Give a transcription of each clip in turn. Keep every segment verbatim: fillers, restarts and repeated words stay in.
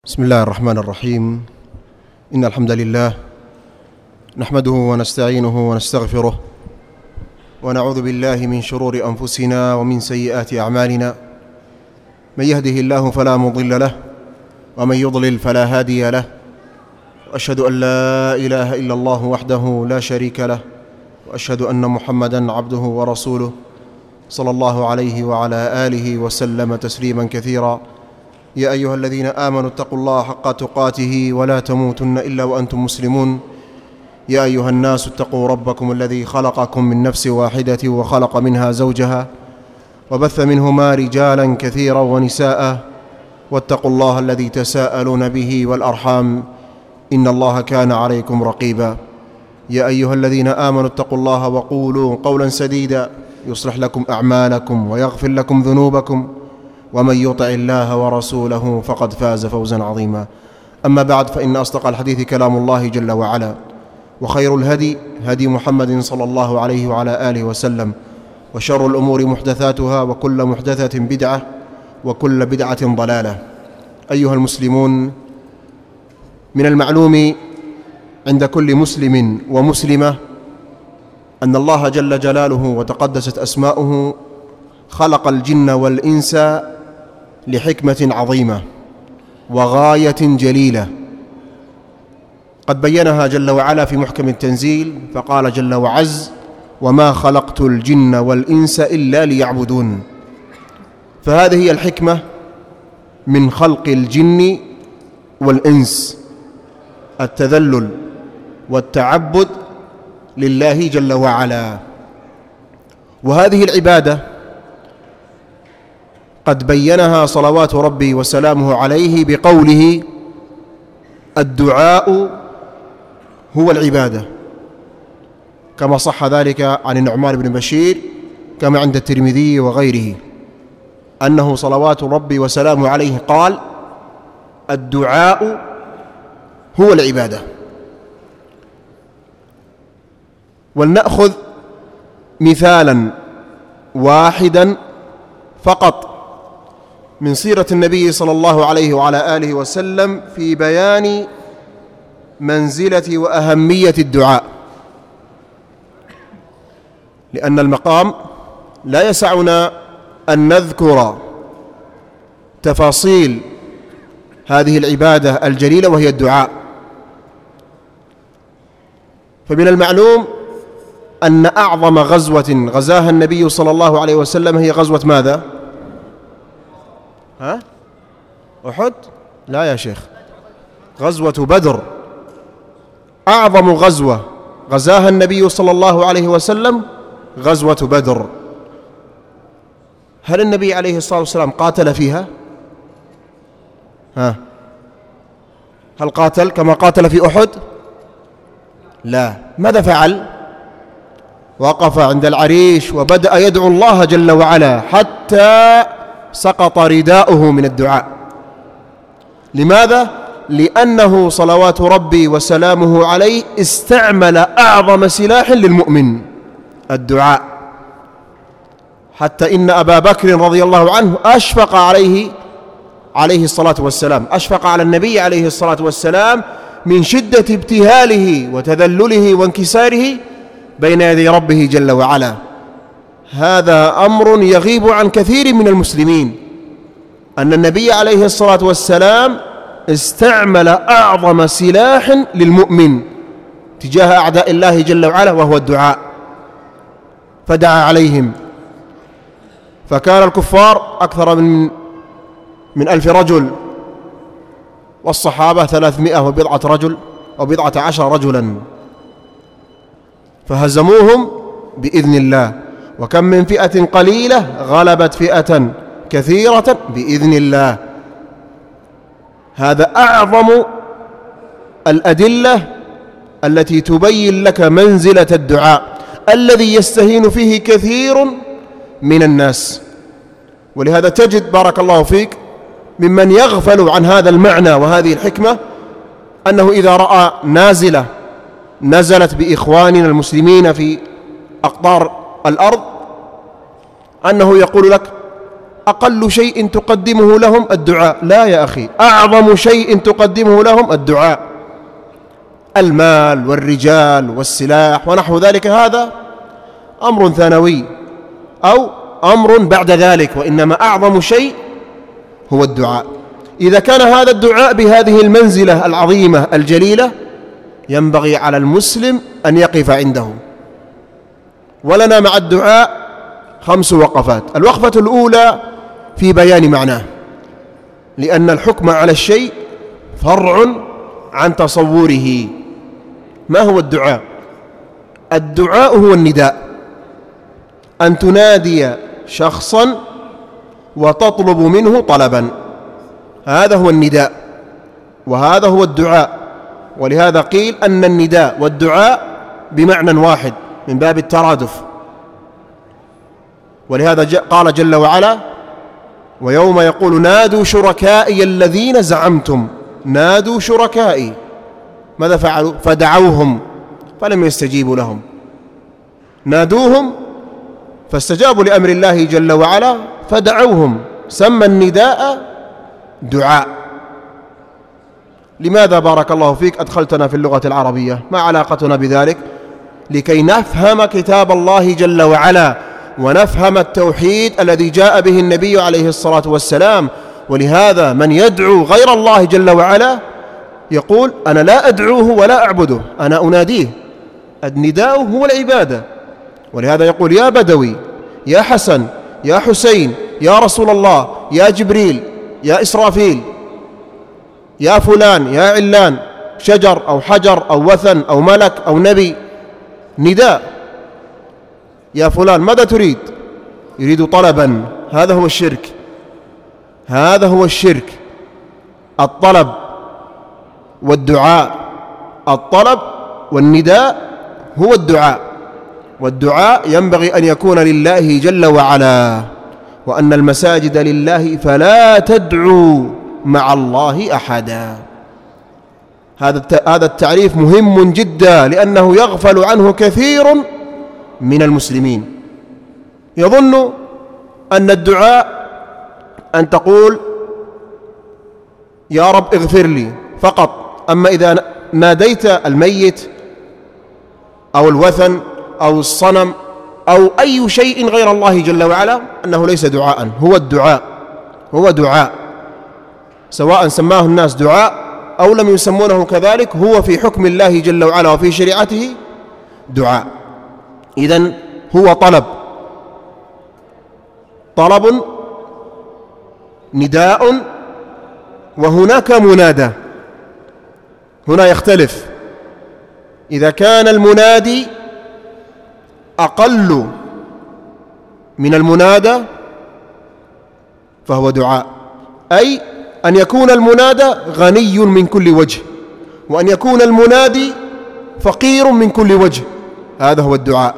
بسم الله الرحمن الرحيم. إن الحمد لله نحمده ونستعينه ونستغفره ونعوذ بالله من شرور أنفسنا ومن سيئات أعمالنا. من يهده الله فلا مضل له ومن يضلل فلا هادي له، وأشهد أن لا إله إلا الله وحده لا شريك له، وأشهد أن محمدًا عبده ورسوله صلى الله عليه وعلى آله وسلم تسليمًا كثيرا. يا أيها الذين آمنوا اتقوا الله حق تقاته ولا تموتن إلا وأنتم مسلمون. يا أيها الناس اتقوا ربكم الذي خلقكم من نفس واحدة وخلق منها زوجها وبث منهما رجالا كثيرا ونساء، واتقوا الله الذي تساءلون به والأرحام إن الله كان عليكم رقيبا. يا أيها الذين آمنوا اتقوا الله وقولوا قولا سديدا يصلح لكم أعمالكم ويغفر لكم ذنوبكم، ومن يطع الله ورسوله فقد فاز فوزا عظيما. أما بعد، فإن أصدق الحديث كلام الله جل وعلا، وخير الهدي هدي محمد صلى الله عليه وعلى آله وسلم، وشر الأمور محدثاتها، وكل محدثة بدعة، وكل بدعة ضلالة. أيها المسلمون، من المعلوم عند كل مسلم ومسلمة أن الله جل جلاله وتقدست أسماؤه خلق الجن والإنس لحكمة عظيمة وغاية جليلة قد بينها جل وعلا في محكم التنزيل، فقال جل وعز: وما خلقت الجن والإنس إلا ليعبدون. فهذه هي الحكمة من خلق الجن والإنس، التذلل والتعبد لله جل وعلا. وهذه العبادة قد بينها صلوات ربي وسلامه عليه بقوله: الدعاء هو العبادة، كما صح ذلك عن النعمان بن بشير كما عند الترمذي وغيره، أنه صلوات ربي وسلامه عليه قال: الدعاء هو العبادة. ولنأخذ مثالا واحدا فقط من سيرة النبي صلى الله عليه وعلى آله وسلم في بيان منزلة وأهمية الدعاء، لأن المقام لا يسعنا أن نذكر تفاصيل هذه العبادة الجليلة وهي الدعاء. فمن المعلوم أن أعظم غزوة غزاها النبي صلى الله عليه وسلم هي غزوة ماذا؟ ها؟ أحد؟ لا يا شيخ، غزوة بدر. أعظم غزوة غزاها النبي صلى الله عليه وسلم غزوة بدر. هل النبي عليه الصلاة والسلام قاتل فيها؟ ها؟ هل قاتل كما قاتل في أحد؟ لا. ماذا فعل؟ وقف عند العريش وبدأ يدعو الله جل وعلا حتى سقط رداؤه من الدعاء. لماذا؟ لأنه صلوات ربي وسلامه عليه استعمل أعظم سلاح للمؤمن، الدعاء، حتى إن أبا بكر رضي الله عنه أشفق عليه عليه الصلاة والسلام، أشفق على النبي عليه الصلاة والسلام من شدة ابتهاله وتذلله وانكساره بين يدي ربه جل وعلا. هذا أمر يغيب عن كثير من المسلمين، أن النبي عليه الصلاة والسلام استعمل أعظم سلاح للمؤمن تجاه أعداء الله جل وعلا، وهو الدعاء، فدعا عليهم. فكان الكفار أكثر من من ألف رجل، والصحابة ثلاثمائة وبضعة رجل أو بضعة عشر رجلا، فهزموهم بإذن الله. وكم من فئة قليلة غلبت فئة كثيرة بإذن الله. هذا أعظم الأدلة التي تبين لك منزلة الدعاء الذي يستهين فيه كثير من الناس. ولهذا تجد بارك الله فيك ممن يغفل عن هذا المعنى وهذه الحكمة، أنه إذا رأى نازلة نزلت بإخواننا المسلمين في أقطار الأرض، أنه يقول لك: أقل شيء تقدمه لهم الدعاء. لا يا أخي، أعظم شيء تقدمه لهم الدعاء. المال والرجال والسلاح ونحو ذلك هذا أمر ثانوي أو أمر بعد ذلك، وإنما أعظم شيء هو الدعاء. إذا كان هذا الدعاء بهذه المنزلة العظيمة الجليلة، ينبغي على المسلم أن يقف عنده. ولنا مع الدعاء خمس وقفات. الوقفة الأولى في بيان معناه، لأن الحكم على الشيء فرع عن تصوره. ما هو الدعاء؟ الدعاء هو النداء، أن تنادي شخصا وتطلب منه طلبا، هذا هو النداء وهذا هو الدعاء. ولهذا قيل أن النداء والدعاء بمعنى واحد من باب الترادف. ولهذا قال جل وعلا: ويوم يقول نادوا شركائي الذين زعمتم. نادوا شركائي، ماذا فعلوا؟ فدعوهم فلم يستجيبوا لهم. نادوهم فاستجابوا لأمر الله جل وعلا فدعوهم، سمى النداء دعاء. لماذا بارك الله فيك أدخلتنا في اللغة العربية؟ ما علاقتنا بذلك؟ لكي نفهم كتاب الله جل وعلا ونفهم التوحيد الذي جاء به النبي عليه الصلاة والسلام. ولهذا من يدعو غير الله جل وعلا يقول: أنا لا أدعوه ولا أعبده، أنا أناديه. النداء هو العبادة. ولهذا يقول: يا بدوي، يا حسن، يا حسين، يا رسول الله، يا جبريل، يا إسرافيل، يا فلان، يا علان، شجر أو حجر أو وثن أو ملك أو نبي. نداء. يا فلان ماذا تريد؟ يريد طلبا. هذا هو الشرك، هذا هو الشرك. الطلب والدعاء، الطلب والنداء هو الدعاء. والدعاء ينبغي أن يكون لله جل وعلا، وأن المساجد لله فلا تدعوا مع الله أحدا. هذا التعريف مهم جدا، لأنه يغفل عنه كثير من المسلمين. يظن أن الدعاء أن تقول: يا رب اغفر لي فقط. أما إذا ناديت الميت أو الوثن أو الصنم أو أي شيء غير الله جل وعلا أنه ليس دعاء، هو الدعاء، هو دعاء، سواء سماه الناس دعاء أو لم يسمونه كذلك، هو في حكم الله جل وعلا وفي شريعته دعاء. إذن هو طلب، طلب، نداء، وهناك منادى. هنا يختلف. إذا كان المنادي أقل من المنادى فهو دعاء، أي أن يكون المنادى غني من كل وجه، وأن يكون المنادي فقير من كل وجه، هذا هو الدعاء.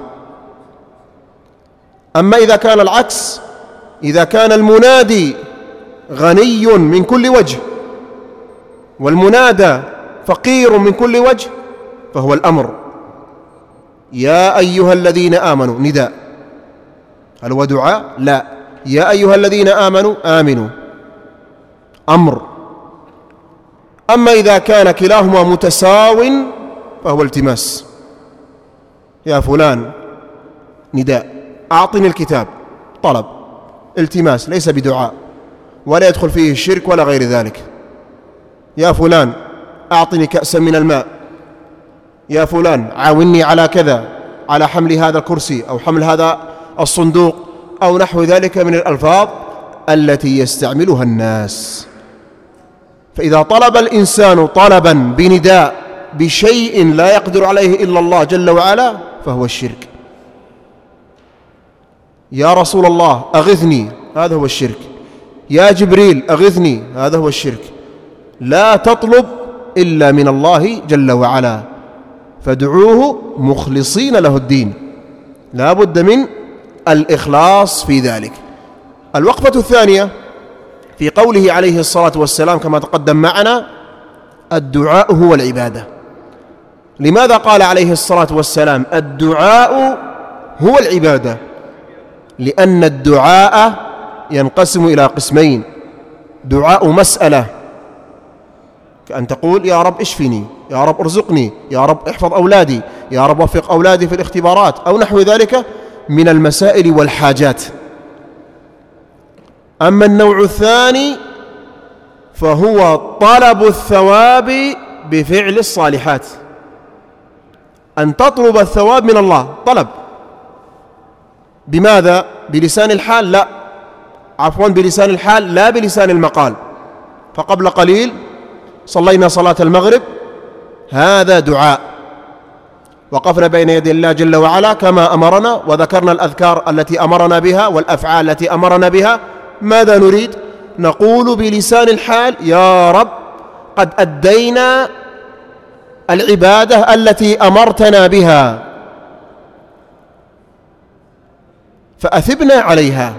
أما إذا كان العكس، إذا كان المنادي غني من كل وجه والمنادى فقير من كل وجه فهو الأمر. يا أيها الذين آمنوا، نداء. هل هو دعاء؟ لا. يا أيها الذين آمنوا آمنوا، أمر. أما إذا كان كلاهما متساو فهو التماس. يا فلان، نداء. أعطني الكتاب، طلب، التماس، ليس بدعاء ولا يدخل فيه الشرك ولا غير ذلك. يا فلان أعطني كأسا من الماء. يا فلان عاوني على كذا، على حمل هذا الكرسي أو حمل هذا الصندوق أو نحو ذلك من الألفاظ التي يستعملها الناس. فإذا طلب الإنسان طلبا بنداء بشيء لا يقدر عليه إلا الله جل وعلا فهو الشرك. يا رسول الله أغثني، هذا هو الشرك. يا جبريل أغثني، هذا هو الشرك. لا تطلب إلا من الله جل وعلا، فادعوه مخلصين له الدين، لا بد من الإخلاص في ذلك. الوقفة الثانية في قوله عليه الصلاة والسلام كما تقدم معنا: الدعاء هو العبادة. لماذا قال عليه الصلاة والسلام الدعاء هو العبادة؟ لأن الدعاء ينقسم إلى قسمين: دعاء مسألة، كأن تقول يا رب اشفني، يا رب ارزقني، يا رب احفظ أولادي، يا رب وفق أولادي في الاختبارات، أو نحو ذلك من المسائل والحاجات. أما النوع الثاني فهو طلب الثواب بفعل الصالحات، أن تطلب الثواب من الله طلب. بماذا؟ بلسان الحال؟ لا، عفوا بلسان الحال لا بلسان المقال. فقبل قليل صلينا صلاة المغرب، هذا دعاء، وقفنا بين يدي الله جل وعلا كما أمرنا، وذكرنا الأذكار التي أمرنا بها والأفعال التي أمرنا بها. ماذا نريد؟ نقول بلسان الحال يا رب قد أدينا العبادة التي أمرتنا بها فأثبنا عليها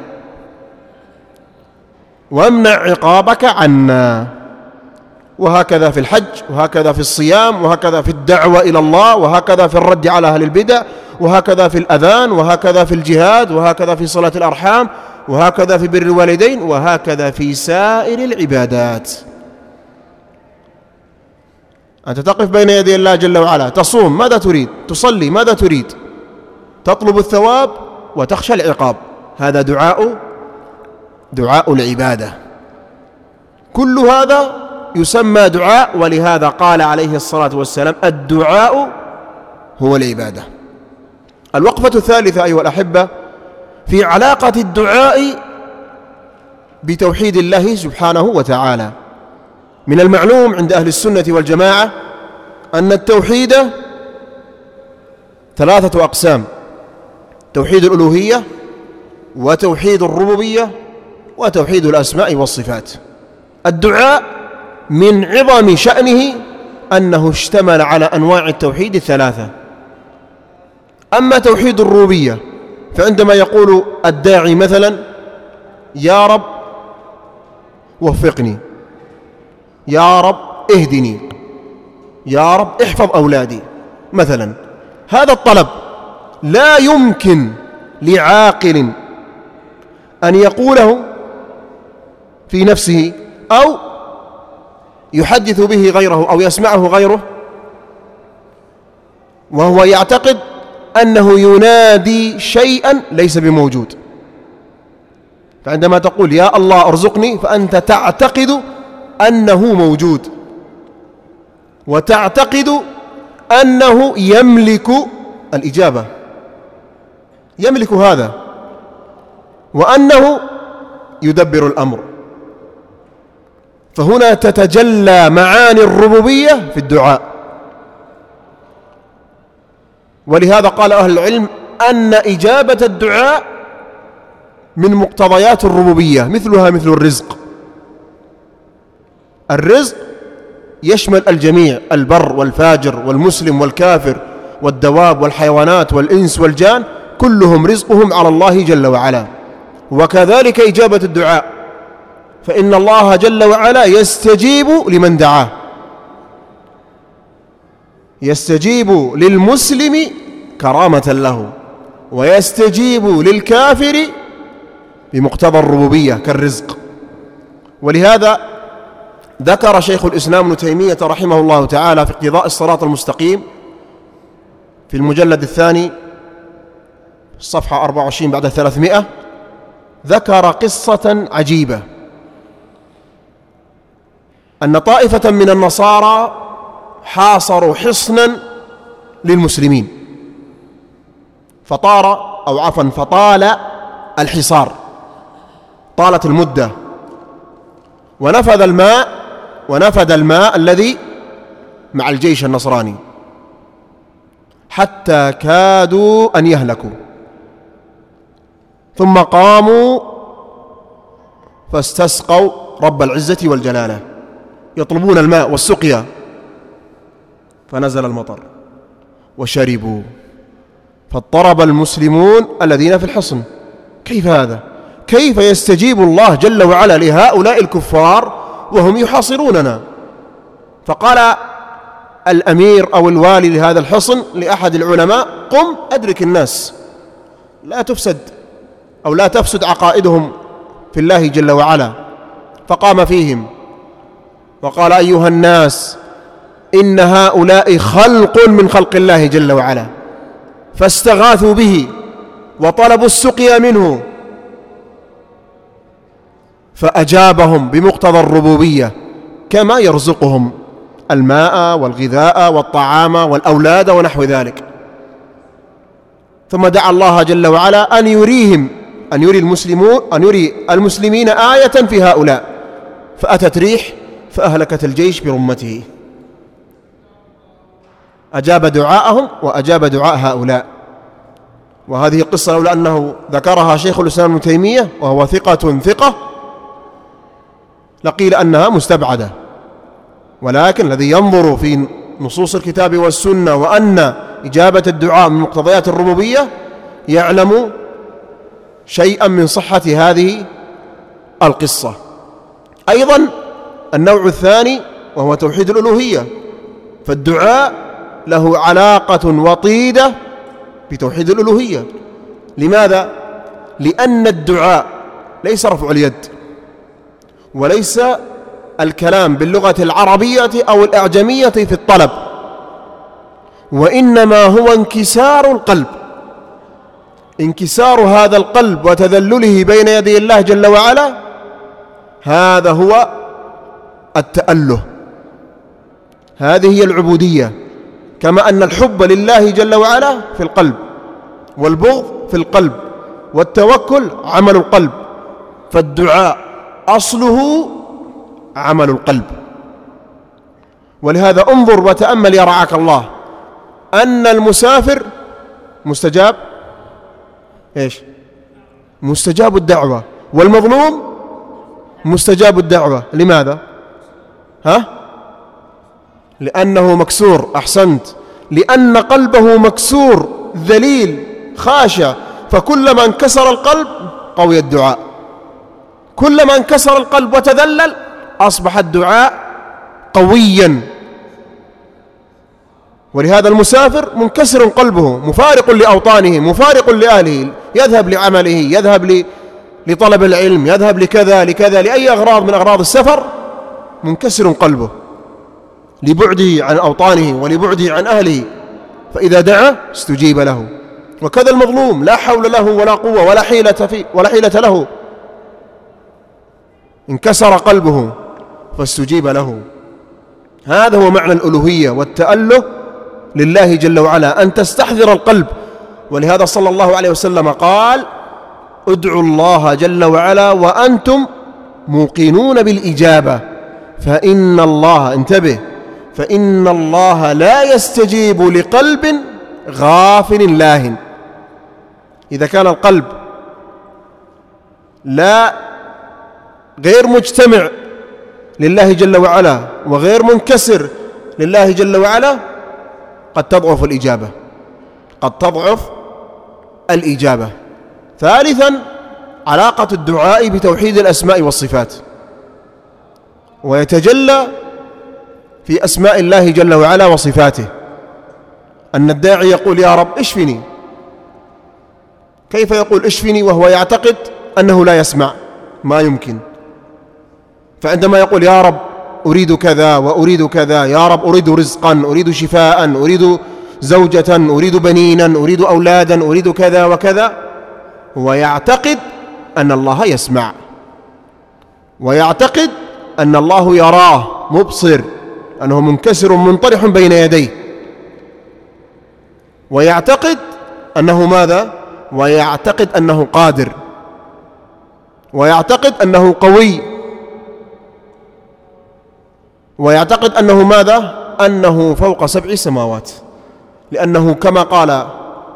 وامنع عقابك عنا. وهكذا في الحج، وهكذا في الصيام، وهكذا في الدعوة إلى الله، وهكذا في الرد على أهل البدع، وهكذا في الأذان، وهكذا في الجهاد، وهكذا في صلاة الأرحام، وهكذا في بر الوالدين، وهكذا في سائر العبادات. أنت تقف بين يدي الله جل وعلا، تصوم، ماذا تريد؟ تصلي، ماذا تريد؟ تطلب الثواب وتخشى العقاب. هذا دعاء دعاء العبادة. كل هذا يسمى دعاء، ولهذا قال عليه الصلاة والسلام الدعاء هو العبادة. الوقفة الثالثة أيها الأحبة في علاقة الدعاء بتوحيد الله سبحانه وتعالى. من المعلوم عند أهل السنة والجماعة أن التوحيد ثلاثة أقسام: توحيد الألوهية، وتوحيد الربوبية، وتوحيد الأسماء والصفات. الدعاء من عظم شأنه أنه اشتمل على أنواع التوحيد الثلاثة. أما توحيد الربوبية فعندما يقول الداعي مثلا يا رب وفقني، يا رب اهدني، يا رب احفظ أولادي مثلا، هذا الطلب لا يمكن لعاقل أن يقوله في نفسه أو يحدث به غيره أو يسمعه غيره وهو يعتقد أنه ينادي شيئا ليس بموجود. فعندما تقول يا الله ارزقني فأنت تعتقد أنه موجود، وتعتقد أنه يملك الإجابة، يملك هذا، وأنه يدبر الأمر. فهنا تتجلى معاني الربوبية في الدعاء. ولهذا قال أهل العلم أن إجابة الدعاء من مقتضيات الربوبية، مثلها مثل الرزق. الرزق يشمل الجميع، البر والفاجر والمسلم والكافر والدواب والحيوانات والإنس والجان، كلهم رزقهم على الله جل وعلا. وكذلك إجابة الدعاء، فإن الله جل وعلا يستجيب لمن دعاه، يستجيب للمسلم كرامة له، ويستجيب للكافر بمقتضى الربوبية كالرزق. ولهذا ذكر شيخ الإسلام ابن تيمية رحمه الله تعالى في اقتضاء الصراط المستقيم في المجلد الثاني الصفحة أربعة وعشرين بعد ثلاثمائة، ذكر قصة عجيبة، أن طائفة من النصارى حاصروا حصنا للمسلمين، فطار أو عفوا فطال الحصار، طالت المدة، ونفذ الماء ونفذ الماء الذي مع الجيش النصراني حتى كادوا أن يهلكوا، ثم قاموا فاستسقوا رب العزة والجلالة يطلبون الماء والسقيا، فنزل المطر وشربوا، فاضطرب المسلمون الذين في الحصن. كيف هذا؟ كيف يستجيب الله جل وعلا لهؤلاء الكفار وهم يحاصروننا؟ فقال الأمير أو الوالي لهذا الحصن لأحد العلماء: قم أدرك الناس، لا تفسد أو لا تفسد عقائدهم في الله جل وعلا، فقام فيهم وقال: أيها الناس، إن هؤلاء خلق من خلق الله جل وعلا، فاستغاثوا به وطلبوا السقيا منه، فأجابهم بمقتضى الربوبية كما يرزقهم الماء والغذاء والطعام والأولاد ونحو ذلك. ثم دعا الله جل وعلا أن يريهم أن يري المسلمون أن يري المسلمين آية في هؤلاء، فأتت ريح فأهلكت الجيش برمته. أجاب دعاءهم وأجاب دعاء هؤلاء. وهذه قصة لولا أنه ذكرها شيخ الإسلام ابن تيمية وهو ثقة ثقة لقيل أنها مستبعدة، ولكن الذي ينظر في نصوص الكتاب والسنة وأن إجابة الدعاء من مقتضيات الربوبية يعلم شيئا من صحة هذه القصة. أيضا النوع الثاني وهو توحيد الألوهية، فالدعاء له علاقة وطيدة بتوحيد الألوهية. لماذا؟ لأن الدعاء ليس رفع اليد، وليس الكلام باللغة العربية أو الأعجمية في الطلب، وإنما هو انكسار القلب، انكسار هذا القلب وتذلله بين يدي الله جل وعلا، هذا هو التأله، هذه هي العبودية. كما أن الحب لله جل وعلا في القلب، والبغض في القلب، والتوكل عمل القلب، فالدعاء أصله عمل القلب. ولهذا انظر وتأمل يا رعاك الله أن المسافر مستجاب إيش؟ مستجاب الدعوة، والمظلوم مستجاب الدعوة. لماذا؟ ها؟ لأنه مكسور. أحسنت، لأن قلبه مكسور ذليل خاشع، فكلما انكسر القلب قوي الدعاء، كلما انكسر القلب وتذلل أصبح الدعاء قويا. ولهذا المسافر منكسر قلبه، مفارق لأوطانه، مفارق لأهله، يذهب لعمله، يذهب لطلب العلم، يذهب لكذا لكذا لأي أغراض من أغراض السفر، منكسر قلبه لبعده عن أوطانه ولبعده عن أهله، فإذا دعا استجيب له. وكذا المظلوم لا حول له ولا قوة ولا حيلة فيه ولا حيلة له، انكسر قلبه فاستجيب له. هذا هو معنى الألوهية والتأله لله جل وعلا، أن تستحضر القلب. ولهذا صلى الله عليه وسلم قال: ادعوا الله جل وعلا وأنتم موقنون بالإجابة، فإن الله، انتبه، فإن الله لا يستجيب لقلب غافل لاهٍ. إذا كان القلب لا غير مجتمع لله جل وعلا وغير منكسر لله جل وعلا قد تضعف الإجابة، قد تضعف الإجابة. ثالثا علاقة الدعاء بتوحيد الأسماء والصفات، ويتجلى في أسماء الله جل وعلا وصفاته، أن الداعي يقول: يا رب اشفني. كيف يقول اشفني وهو يعتقد أنه لا يسمع؟ ما يمكن. فعندما يقول: يا رب أريد كذا وأريد كذا، يا رب أريد رزقا، أريد شفاء، أريد زوجة، أريد بنينا، أريد أولادا، أريد كذا وكذا، هو يعتقد أن الله يسمع، ويعتقد أن الله يراه مبصر، أنه منكسر منطرح بين يديه، ويعتقد أنه ماذا؟ ويعتقد أنه قادر، ويعتقد أنه قوي، ويعتقد أنه ماذا؟ أنه فوق سبع سماوات. لأنه كما قال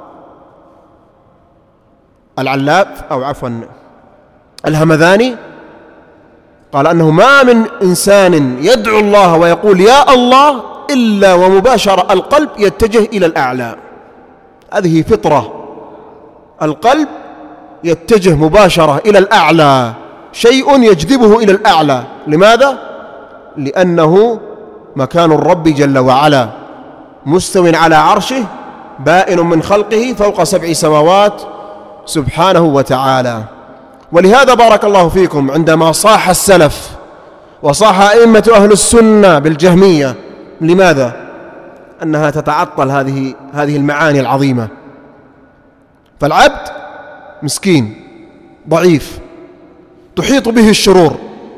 العلاف أو عفوا الهمذاني، قال أنه ما من إنسان يدعو الله ويقول يا الله إلا ومباشرة القلب يتجه إلى الأعلى. هذه فطرة، القلب يتجه مباشرة إلى الأعلى، شيء يجذبه إلى الأعلى. لماذا؟ لأنه مكان الرب جل وعلا، مستو على عرشه، بائن من خلقه فوق سبع سماوات سبحانه وتعالى. ولهذا بارك الله فيكم عندما صاح السلف وصاح أئمة أهل السنة بالجهمية، لماذا؟ أنها تتعطل هذه هذه المعاني العظيمة. فالعبد مسكين ضعيف تحيط به الشرور،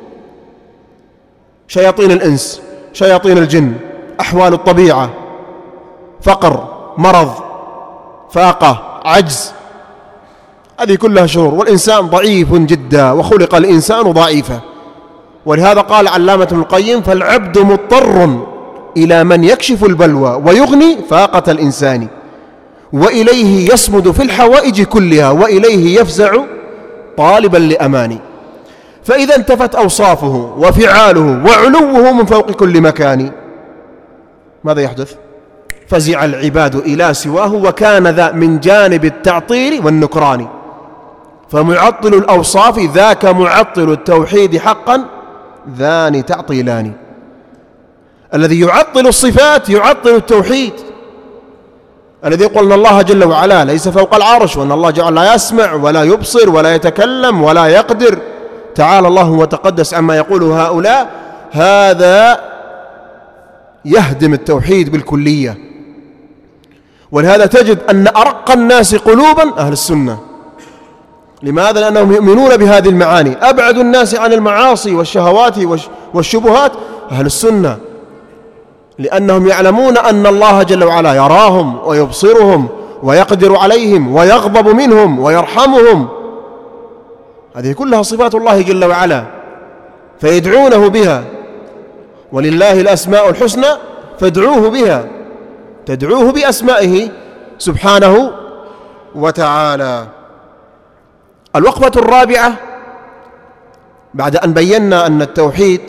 شياطين الإنس، شياطين الجن، أحوال الطبيعة، فقر، مرض، فاقة، عجز، هذه كلها شرور، والإنسان ضعيف جدا، وخلق الإنسان ضعيفا. ولهذا قال علامة ابن القيم: فالعبد مضطر إلى من يكشف البلوى ويغني فاقة الإنسان، وإليه يصمد في الحوائج كلها، وإليه يفزع طالبا لأماني. فإذا انتفت أوصافه وفعاله وعلوه من فوق كل مكان، ماذا يحدث؟ فزع العباد إلى سواه، وكان ذا من جانب التعطيل والنكران. فمعطل الأوصاف ذاك معطل التوحيد حقا، ذان تعطيلان. الذي يعطل الصفات يعطل التوحيد، الذي يقول أن الله جل وعلا ليس فوق العرش، وأن الله جل لا يسمع ولا يبصر ولا يتكلم ولا يقدر، تعالى الله وتقدس عما يقوله هؤلاء، هذا يهدم التوحيد بالكلية. ولهذا تجد أن أرق الناس قلوبا أهل السنة. لماذا؟ لأنهم يؤمنون بهذه المعاني. أبعد الناس عن المعاصي والشهوات والشبهات أهل السنة، لأنهم يعلمون أن الله جل وعلا يراهم ويبصرهم ويقدر عليهم ويغضب منهم ويرحمهم. هذه كلها صفات الله جل وعلا، فيدعونه بها. ولله الأسماء الحسنى فادعوه بها، تدعوه بأسمائه سبحانه وتعالى. الوقفة الرابعة بعد أن بينا أن التوحيد،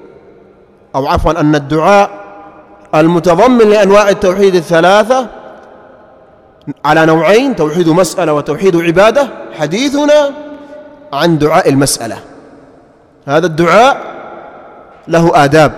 أو عفوا أن الدعاء المتضمن لأنواع التوحيد الثلاثة على نوعين: توحيد مسألة وتوحيد عبادة، حديثنا عن دعاء المسألة. هذا الدعاء له آداب،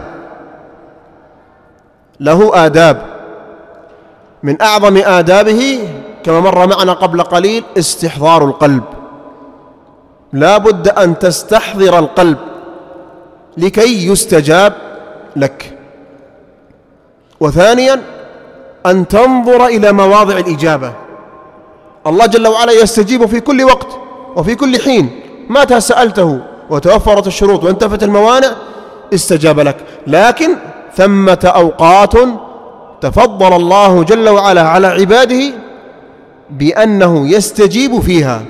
له آداب. من أعظم آدابه كما مر معنا قبل قليل استحضار القلب. لا بد أن تستحضر القلب لكي يستجاب لك. وثانيا أن تنظر إلى مواضع الإجابة. الله جل وعلا يستجيب في كل وقت وفي كل حين، متى سألته وتوفرت الشروط وانتفت الموانع استجاب لك. لكن ثمة أوقات تفضل الله جل وعلا على عباده بأنه يستجيب فيها،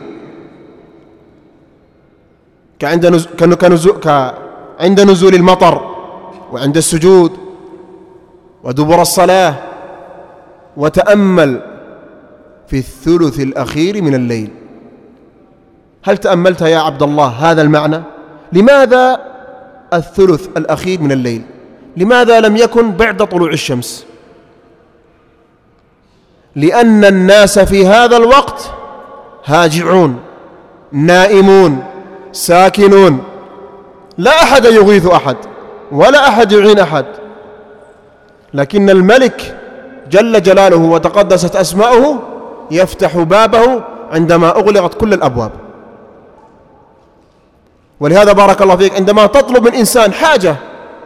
كعند نزول, كعند نزول المطر، وعند السجود، ودبر الصلاة. وتأمل في الثلث الأخير من الليل. هل تأملت يا عبد الله هذا المعنى؟ لماذا الثلث الأخير من الليل؟ لماذا لم يكن بعد طلوع الشمس؟ لأن الناس في هذا الوقت هاجعون، نائمون، ساكنون، لا أحد يغيث أحد ولا أحد يعين أحد. لكن الملك جل جلاله وتقدست أسماؤه يفتح بابه عندما أغلقت كل الأبواب. ولهذا بارك الله فيك، عندما تطلب من إنسان حاجة،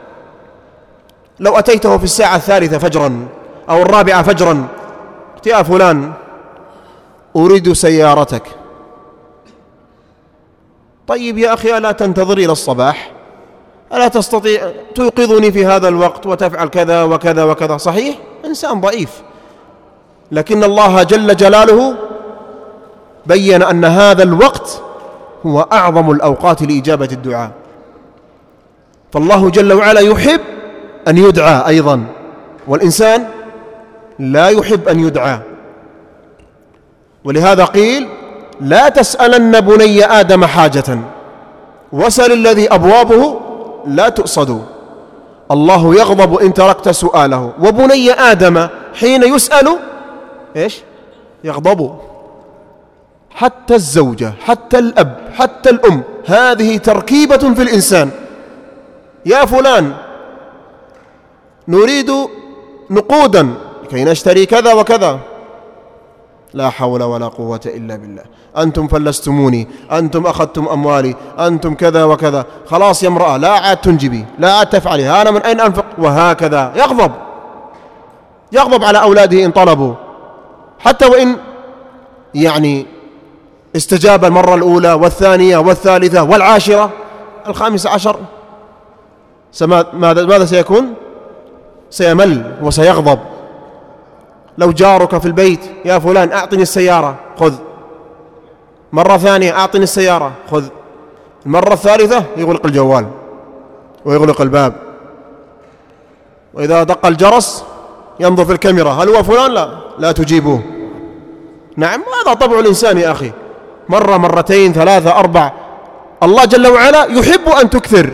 لو أتيته في الساعة الثالثة فجرا أو الرابعة فجرا: يا فلان أريد سيارتك. طيب يا أخي، ألا تنتظر إلى الصباح؟ ألا تستطيع توقظني في هذا الوقت وتفعل كذا وكذا وكذا؟ صحيح إنسان ضعيف، لكن الله جل جلاله بيّن أن هذا الوقت هو أعظم الأوقات لإجابة الدعاء. فالله جل وعلا يحب أن يدعى أيضا، والإنسان لا يحب أن يدعى. ولهذا قيل: لا تسألن بني آدم حاجة وسل الذي أبوابه لا تؤصد. الله يغضب إن تركت سؤاله، وبني آدم حين يسأل إيش؟ يغضب. حتى الزوجة، حتى الأب، حتى الأم، هذه تركيبة في الإنسان. يا فلان نريد نقودا لكي نشتري كذا وكذا. لا حول ولا قوة إلا بالله. أنتم فلستموني، أنتم أخذتم أموالي، أنتم كذا وكذا، خلاص يا امرأة لا عاد تنجبي، لا عاد تفعلي، أنا من أين أنفق؟ وهكذا يغضب يغضب على أولاده إن طلبوا، حتى وإن يعني استجاب المرة الأولى والثانية والثالثة والعاشرة، الخامسة عشر ماذا سيكون؟ سيمل وسيغضب. لو جارك في البيت يا فلان أعطني السيارة، خذ. مرة ثانية أعطني السيارة، خذ. المرة الثالثة يغلق الجوال ويغلق الباب، وإذا دق الجرس ينظر في الكاميرا، هل هو فلان؟ لا لا تجيبوه. نعم، هذا طبع الإنسان يا أخي، مرة مرتين ثلاثة أربع. الله جل وعلا يحب أن تكثر،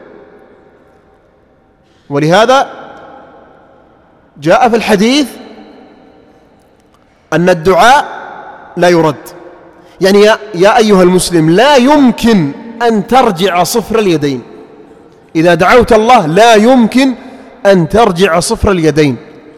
ولهذا جاء في الحديث أن الدعاء لا يرد. يعني يا, يا أيها المسلم لا يمكن أن ترجع صفر اليدين. إذا دعوت الله لا يمكن أن ترجع صفر اليدين.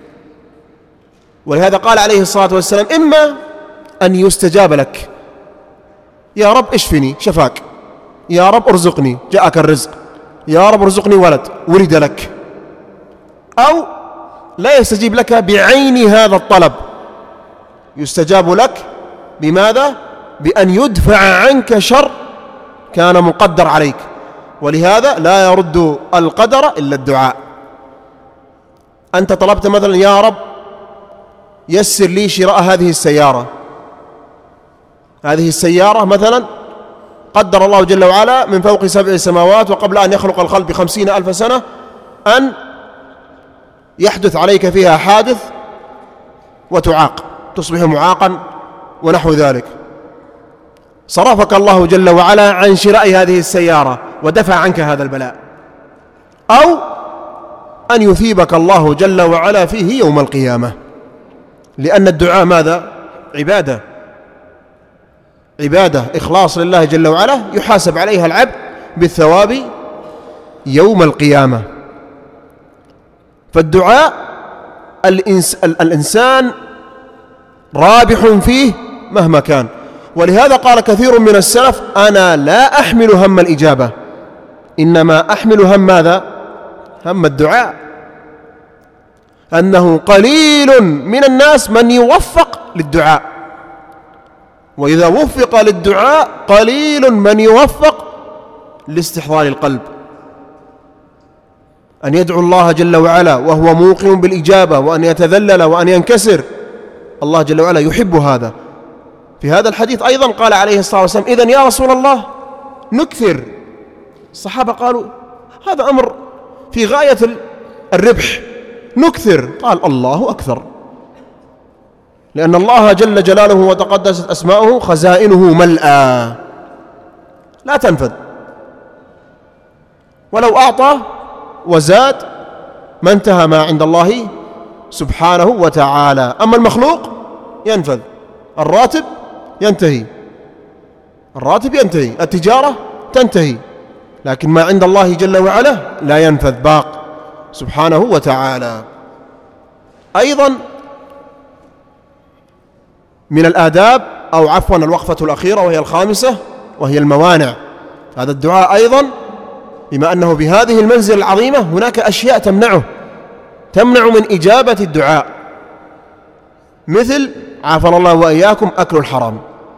ولهذا قال عليه الصلاة والسلام: إما أن يستجاب لك، يا رب اشفني، شفاك، يا رب ارزقني، جاءك الرزق، يا رب ارزقني ولد، ولد لك. أو لا يستجيب لك بعين هذا الطلب، يستجاب لك بماذا؟ بأن يدفع عنك شر كان مقدر عليك. ولهذا لا يرد القدر إلا الدعاء. أنت طلبت مثلا: يا رب يسر لي شراء هذه السيارة، هذه السيارة مثلا قدر الله جل وعلا من فوق سبع سماوات وقبل أن يخلق الخلق بخمسين ألف سنة أن يحدث عليك فيها حادث وتعاق، تصبح معاقا ونحو ذلك. صرفك الله جل وعلا عن شراء هذه السيارة ودفع عنك هذا البلاء. أو أن يثيبك الله جل وعلا فيه يوم القيامة، لأن الدعاء ماذا؟ عبادة، عبادة إخلاص لله جل وعلا يحاسب عليها العبد بالثواب يوم القيامة. فالدعاء الإنس الإنسان رابح فيه مهما كان. ولهذا قال كثير من السلف: أنا لا أحمل هم الإجابة، إنما أحمل هم ماذا؟ هم الدعاء. أنه قليل من الناس من يوفق للدعاء، وإذا وفق للدعاء قليل من يوفق لاستحضار القلب، أن يدعو الله جل وعلا وهو موقن بالإجابة، وأن يتذلل وأن ينكسر. الله جل وعلا يحب هذا. في هذا الحديث أيضا قال عليه الصلاة والسلام: إذن يا رسول الله نكثر. الصحابة قالوا: هذا أمر في غاية الربح، نكثر. قال: الله أكثر، لأن الله جل جلاله وتقدست أسماؤه خزائنه ملأى لا تنفذ، ولو أعطى وزاد ما انتهى ما عند الله سبحانه وتعالى. أما المخلوق ينفذ، الراتب ينتهي، الراتب ينتهي، التجارة تنتهي، لكن ما عند الله جل وعلا لا ينفذ، باق سبحانه وتعالى. أيضا من الآداب، أو عفوا الوقفة الأخيرة وهي الخامسة، وهي الموانع. هذا الدعاء أيضا بما أنه بهذه المنزلة العظيمة هناك أشياء تمنعه، تمنع من إجابة الدعاء، مثل عافانا الله وإياكم أكل الحرام.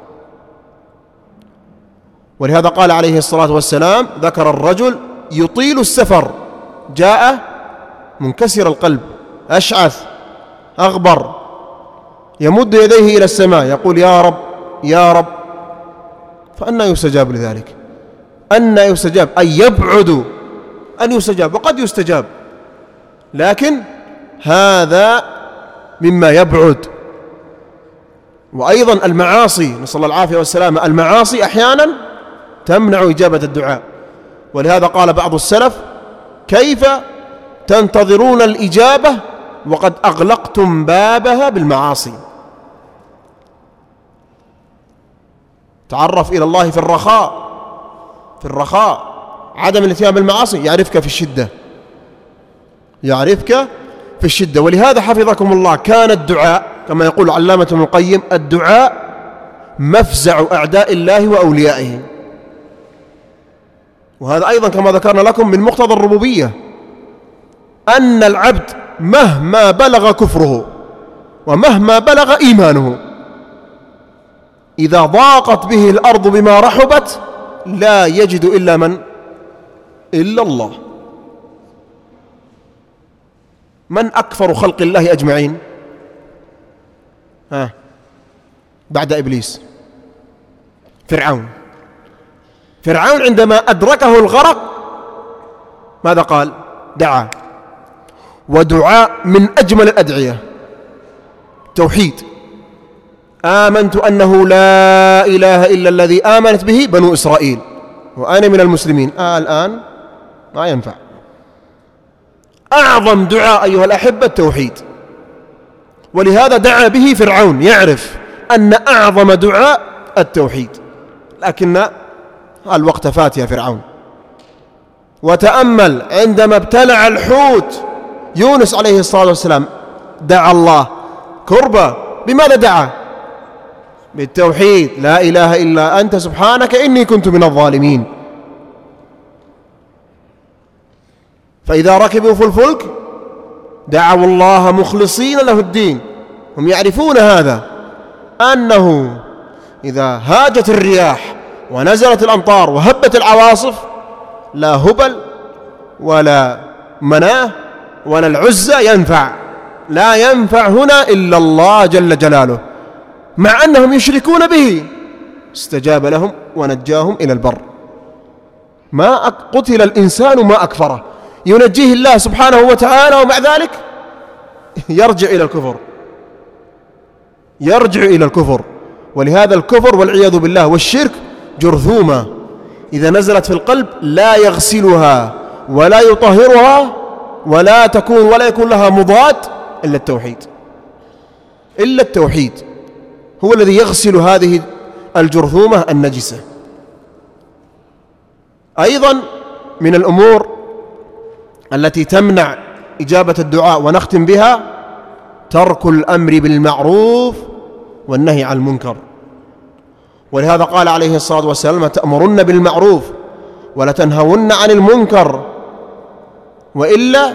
ولهذا قال عليه الصلاة والسلام: ذكر الرجل يطيل السفر، جاء منكسر القلب أشعث أغبر، يمد يديه إلى السماء يقول: يا رب يا رب. فأنى يستجاب لذلك؟ أنى يستجاب؟ أن يبعد أن يستجاب، وقد يستجاب، لكن هذا مما يبعد. وأيضا المعاصي، نسأل الله العافية والسلامة، المعاصي أحيانا تمنع إجابة الدعاء. ولهذا قال بعض السلف: كيف تنتظرون الإجابة وقد أغلقتم بابها بالمعاصي؟ تعرف إلى الله في الرخاء، في الرخاء عدم الاتيان بالمعاصي يعرفك في الشدة، يعرفك في الشدة. ولهذا حفظكم الله كان الدعاء كما يقول علامة ابن القيم: الدعاء مفزع أعداء الله وأوليائه. وهذا أيضا كما ذكرنا لكم من مقتضى الربوبية، أن العبد مهما بلغ كفره ومهما بلغ إيمانه، إذا ضاقت به الأرض بما رحبت لا يجد إلا من؟ إلا الله. من أكفر خلق الله أجمعين ها بعد إبليس؟ فرعون. فرعون عندما أدركه الغرق ماذا قال؟ دعا، ودعاء من أجمل الأدعية توحيد: آمنت أنه لا إله إلا الذي آمنت به بنو إسرائيل وأنا من المسلمين. آه الآن ما ينفع. أعظم دعاء أيها الأحبة التوحيد، ولهذا دعا به فرعون، يعرف أن أعظم دعاء التوحيد، لكن الوقت فات يا فرعون. وتأمل عندما ابتلع الحوت يونس عليه الصلاة والسلام دعا الله كربة، بماذا دعا؟ بالتوحيد: لا إله إلا أنت سبحانك إني كنت من الظالمين. فإذا ركبوا في الفلك دعوا الله مخلصين له الدين. هم يعرفون هذا، أنه إذا هاجت الرياح ونزلت الأمطار وهبت العواصف لا هبل ولا مناه ولا العزى ينفع، لا ينفع هنا إلا الله جل جلاله، مع أنهم يشركون به استجاب لهم ونجاهم إلى البر. ما قتل الإنسان ما أكفره، ينجيه الله سبحانه وتعالى ومع ذلك يرجع إلى الكفر، يرجع إلى الكفر. ولهذا الكفر والعياذ بالله والشرك جرثومة إذا نزلت في القلب لا يغسلها ولا يطهرها ولا تكون ولا يكون لها مضاد إلا التوحيد. إلا التوحيد هو الذي يغسل هذه الجرثومة النجسة. أيضا من الأمور التي تمنع إجابة الدعاء ونختم بها ترك الأمر بالمعروف والنهي عن المنكر. ولهذا قال عليه الصلاة والسلام: تأمرن بالمعروف ولتنهون عن المنكر، وإلا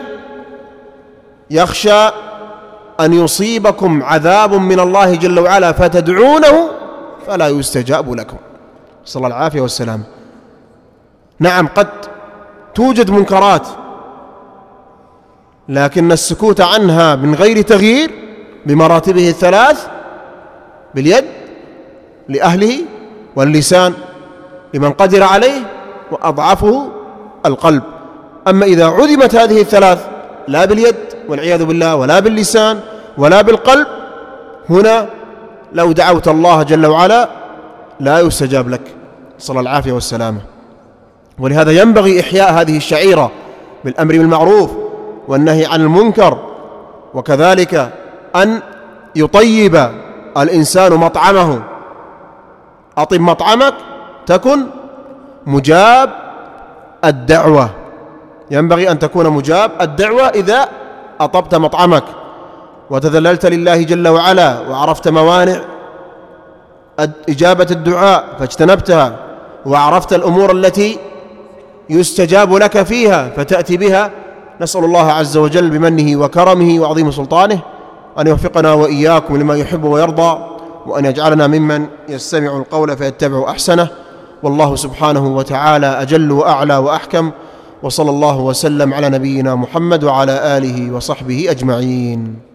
يخشى أن يصيبكم عذاب من الله جل وعلا فتدعونه فلا يستجاب لكم. صلى الله العافية والسلام. نعم قد توجد منكرات، لكن السكوت عنها من غير تغيير بمراتبه الثلاث: باليد لأهله، واللسان لمن قدر عليه، وأضعفه القلب. أما إذا عدمت هذه الثلاث لا باليد والعياذ بالله ولا باللسان ولا بالقلب، هنا لو دعوت الله جل وعلا لا يستجاب لك. صلى الله العافية والسلامة. ولهذا ينبغي إحياء هذه الشعيرة بالأمر بالمعروف والنهي عن المنكر، وكذلك أن يطيب الإنسان مطعمه. أطب مطعمك تكن مجاب الدعوة، ينبغي أن تكون مجاب الدعوة إذا أطبت مطعمك وتذللت لله جل وعلا وعرفت موانع إجابة الدعاء فاجتنبتها، وعرفت الأمور التي يستجاب لك فيها فتأتي بها. نسأل الله عز وجل بمنه وكرمه وعظيم سلطانه أن يوفقنا وإياكم لما يحب ويرضى، وأن يجعلنا ممن يستمع القول فيتبع أحسنه. والله سبحانه وتعالى أجل وأعلى وأحكم، وصلى الله وسلم على نبينا محمد وعلى آله وصحبه أجمعين.